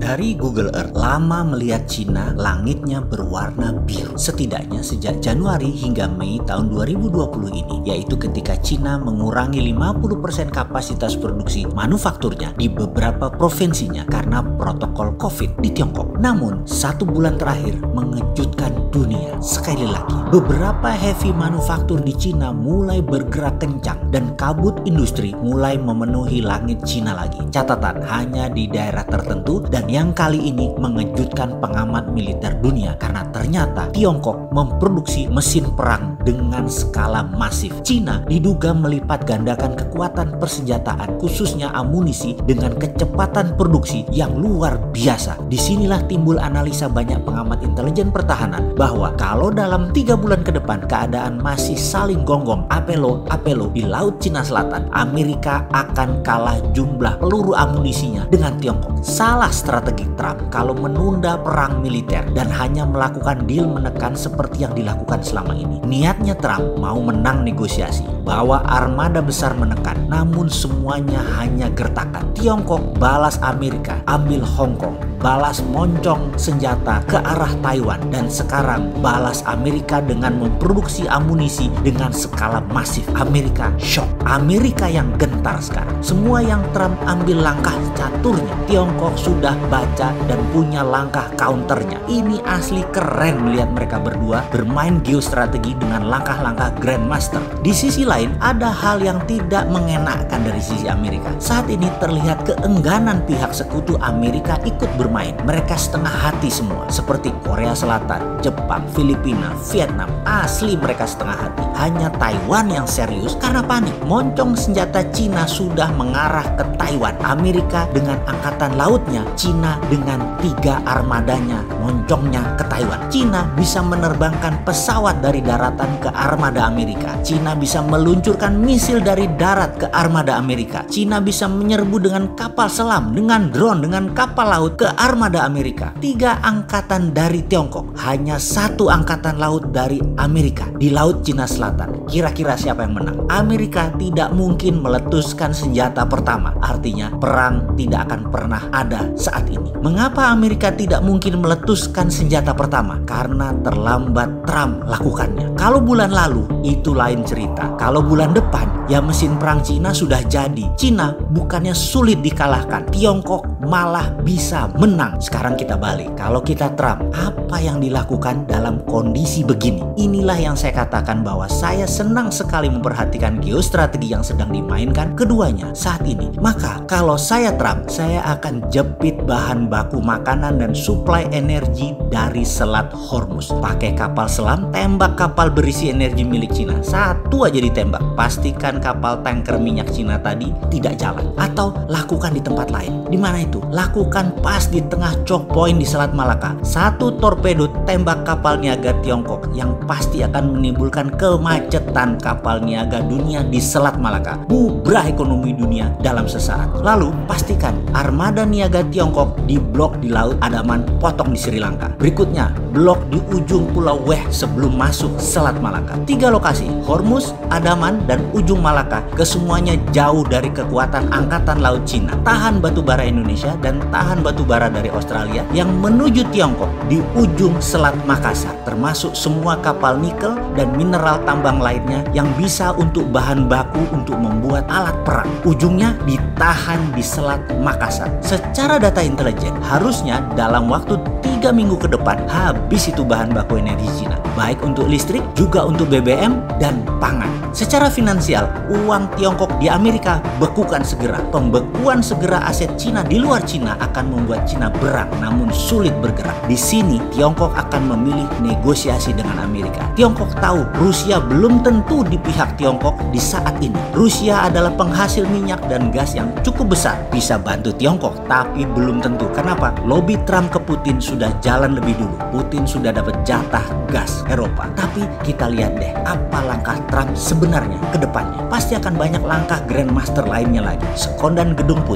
Dari Google Earth, lama melihat Cina, langitnya berwarna biru. Setidaknya sejak Januari hingga Mei tahun 2020 ini, yaitu ketika Cina mengurangi 50% kapasitas produksi manufakturnya di beberapa provinsinya karena protokol COVID di Tiongkok. Namun, 1 bulan terakhir mengejutkan dunia. Sekali lagi, beberapa heavy manufaktur di Cina mulai bergerak kencang dan kabut industri mulai memenuhi langit Cina lagi. Catatan, hanya di daerah tertentu, dan yang kali ini mengejutkan pengamat militer dunia karena ternyata Tiongkok memproduksi mesin perang dengan skala masif. Cina diduga melipat gandakan kekuatan persenjataan khususnya amunisi dengan kecepatan produksi yang luar biasa. Disinilah timbul analisa banyak pengamat intelijen pertahanan bahwa kalau dalam 3 bulan ke depan keadaan masih saling gonggong apelo di Laut Cina Selatan, Amerika akan kalah jumlah peluru amunisinya dengan Tiongkok. Salah strategi Trump kalau menunda perang militer dan hanya melakukan deal menekan seperti yang dilakukan selama ini. Niatnya Trump mau menang negosiasi, bawa armada besar menekan, namun semuanya hanya gertakan. Tiongkok balas Amerika, ambil Hong Kong, balas moncong senjata ke arah Taiwan, dan sekarang balas Amerika dengan memproduksi amunisi dengan skala masif. Amerika shock, Amerika yang gentar sekarang. Semua yang Trump ambil langkah caturnya, Tiongkok sudah baca dan punya langkah counternya. Ini asli keren melihat mereka berdua bermain geostrategi dengan langkah-langkah grandmaster. Di sisi lain, ada hal yang tidak mengenakkan dari sisi Amerika. Saat ini terlihat keengganan pihak sekutu Amerika ikut bermain. Mereka setengah hati semua, seperti Korea Selatan, Jepang, Filipina, Vietnam. Asli mereka setengah hati. Hanya Taiwan yang serius karena panik. Moncong senjata Cina sudah mengarah ke Taiwan. Amerika dengan angkatan lautnya, Cina dengan 3 armadanya moncongnya ke Taiwan. Cina bisa menerbangkan pesawat dari daratan ke armada Amerika. Cina bisa meluncurkan misil dari darat ke armada Amerika. Cina bisa menyerbu dengan kapal selam, dengan drone, dengan kapal laut ke armada Amerika. 3 angkatan dari Tiongkok, hanya 1 angkatan laut dari Amerika di Laut Cina Selatan. Kira-kira siapa yang menang? Amerika tidak mungkin meletuskan senjata pertama. Artinya perang tidak akan pernah ada saat ini. Mengapa Amerika tidak mungkin meletuskan senjata pertama? Karena terlambat Trump lakukannya. Kalau bulan lalu itu lain cerita. Kalau bulan depan ya mesin perang Cina sudah jadi. Cina bukannya sulit dikalahkan, Tiongkok malah bisa menang. Sekarang kita balik. Kalau kita Trump, apa yang dilakukan dalam kondisi begini? Inilah yang saya katakan bahwa saya senang sekali memperhatikan geostrategi yang sedang dimainkan keduanya saat ini. Maka kalau saya Trump, saya akan jepit bahan baku makanan dan suplai energi dari Selat Hormuz. Pakai kapal selam, tembak kapal berisi energi milik Cina. 1 aja ditembak, pastikan kapal tanker minyak Cina tadi tidak jalan. Atau lakukan di tempat lain. Di mana itu? Lakukan pas di tengah choke point di Selat Malaka. 1 torpedo tembak kapal niaga Tiongkok yang pasti akan menimbulkan kemacetan kapal niaga dunia di Selat Malaka. Bubrah ekonomi dunia dalam sesaat. Lalu pastikan armada niaga Tiongkok di blok di Laut Andaman, potong di Sri Lanka. Berikutnya, blok di ujung Pulau Weh sebelum masuk Selat Malaka. 3 lokasi, Hormuz, Andaman, dan ujung Malaka. Kesemuanya jauh dari kekuatan angkatan laut Cina. Tahan batubara Indonesia dan tahan batubara dari Australia yang menuju Tiongkok di ujung Selat Makassar, termasuk semua kapal nikel dan mineral tambang lainnya yang bisa untuk bahan baku untuk membuat alat perang. Ujungnya ditahan di Selat Makassar. Secara data intelijen, harusnya dalam waktu 3 minggu ke depan habis itu bahan baku energi Cina, baik untuk listrik juga untuk BBM dan pangan. Secara finansial, uang Tiongkok di Amerika bekukan segera. Pembekuan segera aset Cina di luar Cina akan membuat Cina berang namun sulit bergerak. Di sini Tiongkok akan memilih negosiasi dengan Amerika. Tiongkok tahu Rusia belum tentu di pihak Tiongkok di saat ini. Rusia adalah penghasil minyak dan gas yang cukup besar, bisa bantu Tiongkok, tapi belum tentu. Kenapa? Lobby Trump ke Putin sudah jalan lebih dulu. Putin sudah dapat jatah gas Eropa. Tapi kita lihat deh apa langkah Trump sebenarnya ke depannya. Pasti akan banyak langkah grandmaster lainnya lagi. Sekondan Gedung Putih,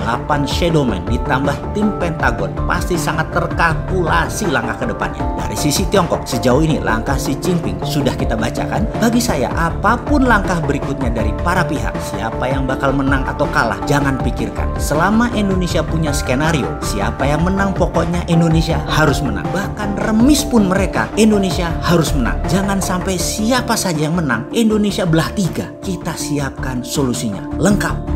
8 Shadowman ditambah tim Pentagon pasti sangat terkalkulasi langkah ke depannya. Dari sisi Tiongkok, sejauh ini langkah Xi Jinping sudah kita bacakan. Bagi saya, apapun langkah berikutnya dari para pihak, siapa yang bakal menang atau kalah, jangan pikirkan. Selama Indonesia punya skenario, siapa yang menang pokoknya Indonesia harus menang. Bahkan remis pun mereka, Indonesia harus menang. Jangan sampai siapa saja yang menang, Indonesia belah tiga. Kita siapkan solusinya lengkap.